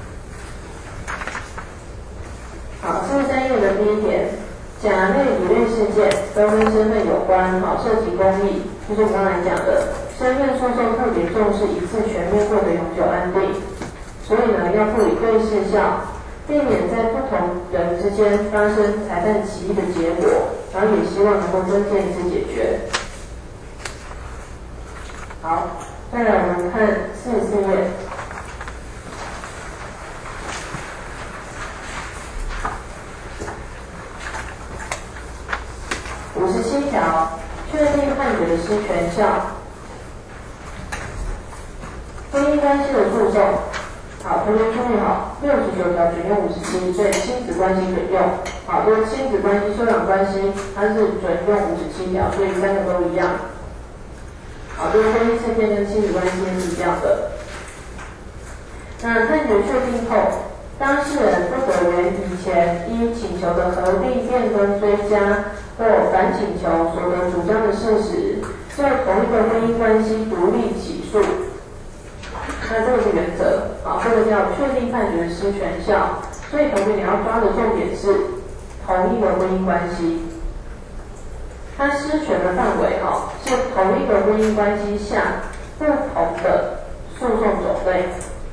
好，43页的第一点。甲类乙类事件都跟身份有关，涉及公益，就是我们刚才讲的，身份诉讼特别重视一次全面获得永久安定，所以呢，要赋予对事效，避免在不同人之间发生裁判歧义的结果，然后也希望能够真正一次解决。好，再来我们看44页。57条，确定判决的失权效。婚姻关系的诉讼，好， 好，同学注意好，69条准用57，所以亲子关系准用。好，就是亲子关系、修养关系，它是准用57条，所以三个都一样。好，就是婚姻事件跟亲子关系是一样的。那判决确定后，当事人不得原以前依请求的合并、变更、追加或反请求所得主张的事实，就同一个婚姻关系独立起诉。那这个是原则，好，这个叫确定判决失权效。所以同学你要抓的重点是同一个婚姻关系，它失权的范围是同一个婚姻关系下不同的诉讼种类。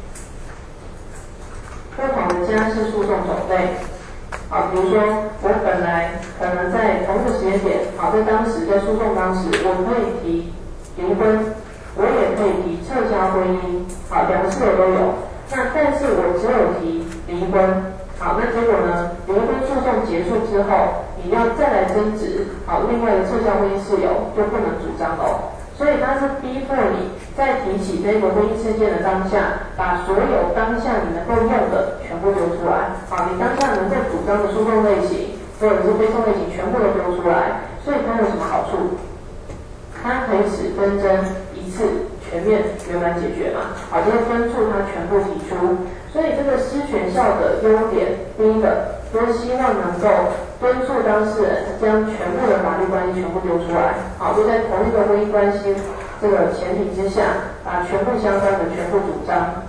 不同的家事诉讼种类，比如说我本来可能在同一个时间点，在当时在诉讼当时，我可以提离婚，我也可以提撤销婚姻，两个事由都有。那但是我只有提离婚，那结果呢，离婚诉讼结束之后，你要再来争执，另外的撤销婚姻事由就不能主张了。所以它是逼迫你在提起这个婚姻事件的当下，把所有当下你能够用的全部丢出来。你当下能够主张的诉讼类型或者是非讼类型全部都丢出来。所以它有什么好处？它可以使纷争一次全面圆满解决嘛。就是分处它全部提出。所以这个失权效的优点，第一个就是希望能够敦促当事人将全部的法律关系全部丢出来，就在同一个婚姻关系这个前提之下，把全部相关的全部主张。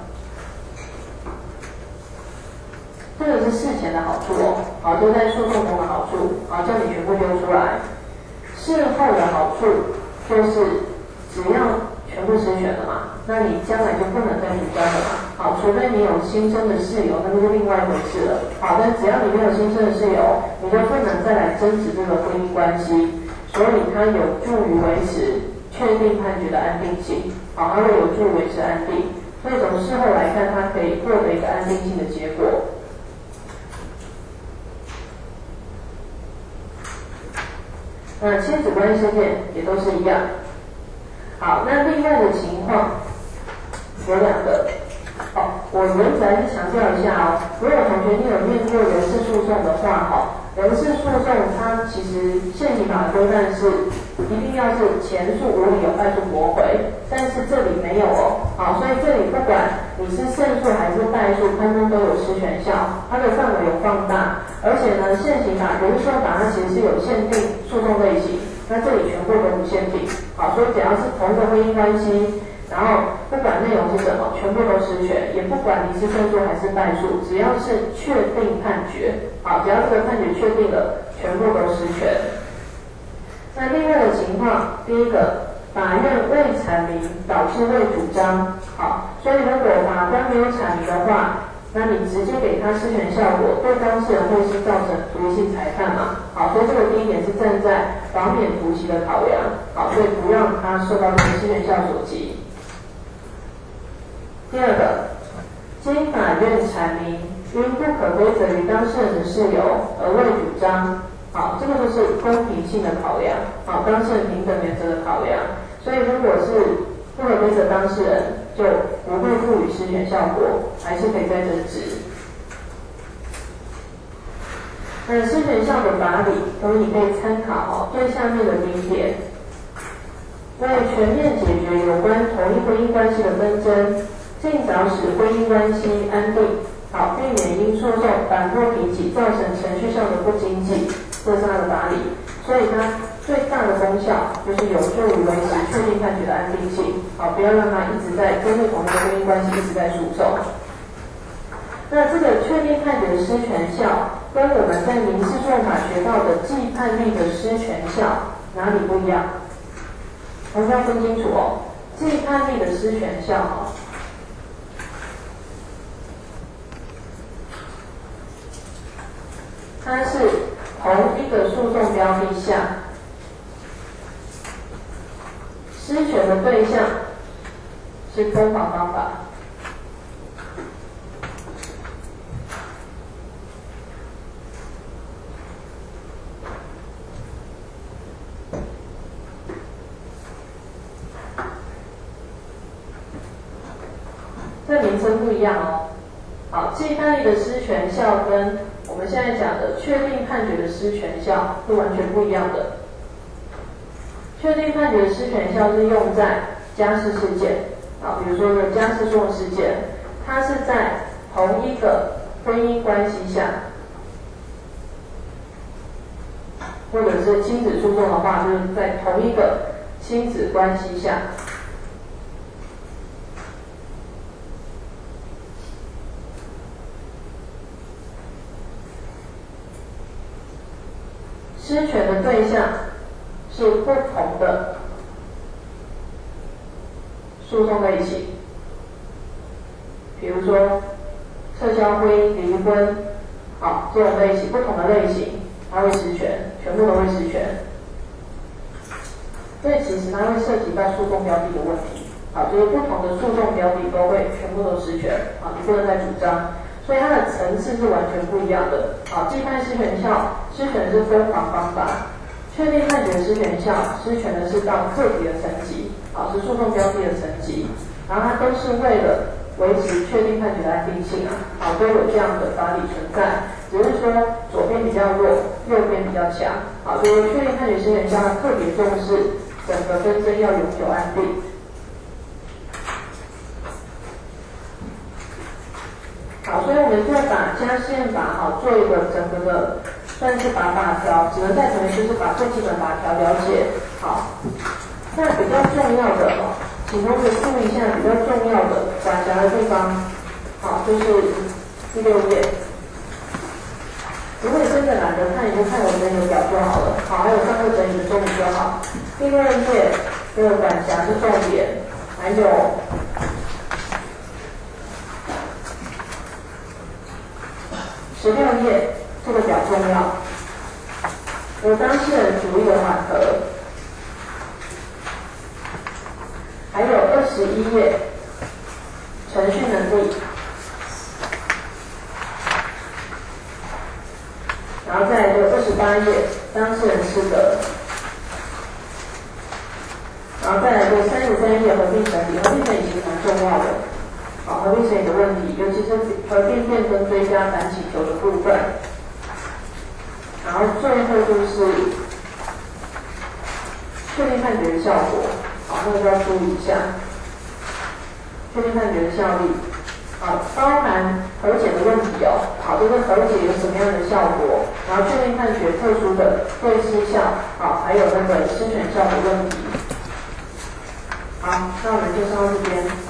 这个是事前的好处就在诉讼中的好处，叫你全部丢出来。事后的好处就是只要全部失权了嘛，那你将来就不能再主张了嘛。除非你有新生的事由，那就是另外一回事了。但只要你没有新生的事由，你就不能再来争执这个婚姻关系。所以它有助于维持确定判决的安定性，它会有助于维持安定。所以从事后来看，它可以获得一个安定性的结果。那亲子关系事件也都是一样。好，那另外的情况有两个。我原则还是强调一下如果同学你有念过人事诉讼的话人事诉讼它其实现行法规范是一定要是前诉无理由败诉驳回，但是这里没有所以这里不管你是胜诉还是败诉，通通都有失权效，它的范围有放大，而且呢现行法人事法它其实是有限定诉讼类型，那这里全部都不限定，所以只要是同一个婚姻关系，然后不管内容是什么，全部都失权，也不管你是胜诉还是败诉，只要是确定判决，只要这个判决确定了，全部都失权。那另外的情况，第一个，法院未阐明导致未主张，所以如果法官没有阐明的话，那你直接给他失权效果，对当事人会是造成图利性裁判嘛？所以这个第一点是站在防免图息的考量，所以不让他受到这个失权效所及。第二个，经法院阐明因不可归责于当事人的事由而未主张，这个就是公平性的考量，当事人平等原则的考量。所以如果是不可归责当事人，就不会赋予失权效果，还是可以再争执。那失权效的法理，所以你可以参考最下面的第一点，为全面解决有关同一婚姻关系的纷争，尽早使婚姻关系安定，避免因诉讼反复提起造成程序上的不经济，这是它的法理。所以它最大的功效就是有助于维持确定判决的安定性，不要让它一直在针对同一个婚姻关系一直在诉讼。那这个确定判决的失权效，跟我们在民事诉讼法学到的既判例的失权效哪里不一样？我们要分清楚既判例的失权效它是同一个诉讼标的下，失权的对象是攻防方法。这名称不一样既判例的失权效跟我们现在讲的确定判决的失权效是完全不一样的。确定判决的失权效是用在家事事件，比如说呢家事诉讼事件，它是在同一个婚姻关系下，或者是亲子诉讼的话，就是在同一个亲子关系下。失权的对象是不同的诉讼类型，比如说撤销婚姻、离婚，这种类型不同的类型，它会失权，全部都会失权。所以其实它会涉及到诉讼标的的问题，就是不同的诉讼标的都会全部都失权，你不能再主张。所以它的层次是完全不一样的。既判失权效，失权是分房方法；确定判决失权效，失权的是到个别的层级，是诉讼标的的层级。然后它都是为了维持确定判决的安定性都有这样的法理存在。只是说左边比较弱，右边比较强。所以确定判决失权效，它特别重视整个纷争要永久安定。所以我们就把家事件法做一个整个的，算是把法条，只能再成为就是把最基本法条了解好。那比较重要的请同学注意一下比较重要的管辖的地方，就是第6页。如果你真的懒得看，你就看我整理的表就好了。还有上课整理的重点就好。第2页这个管辖是重点，还有16页这个表重要，有当事人主义的缓和，还有21页程序能力，然后再来就28页当事人失德，然后再来就33页合并审理，合并审理其实蛮重要的。合并审理的问题，尤其是合并变更追加反请求的部分。然后最后就是确定判决的效果，那个就要注意一下。确定判决的效力，包含和解的问题就是和解有什么样的效果，然后确定判决特殊的对失效，还有那个失权效的问题。好，那我们就上到这边。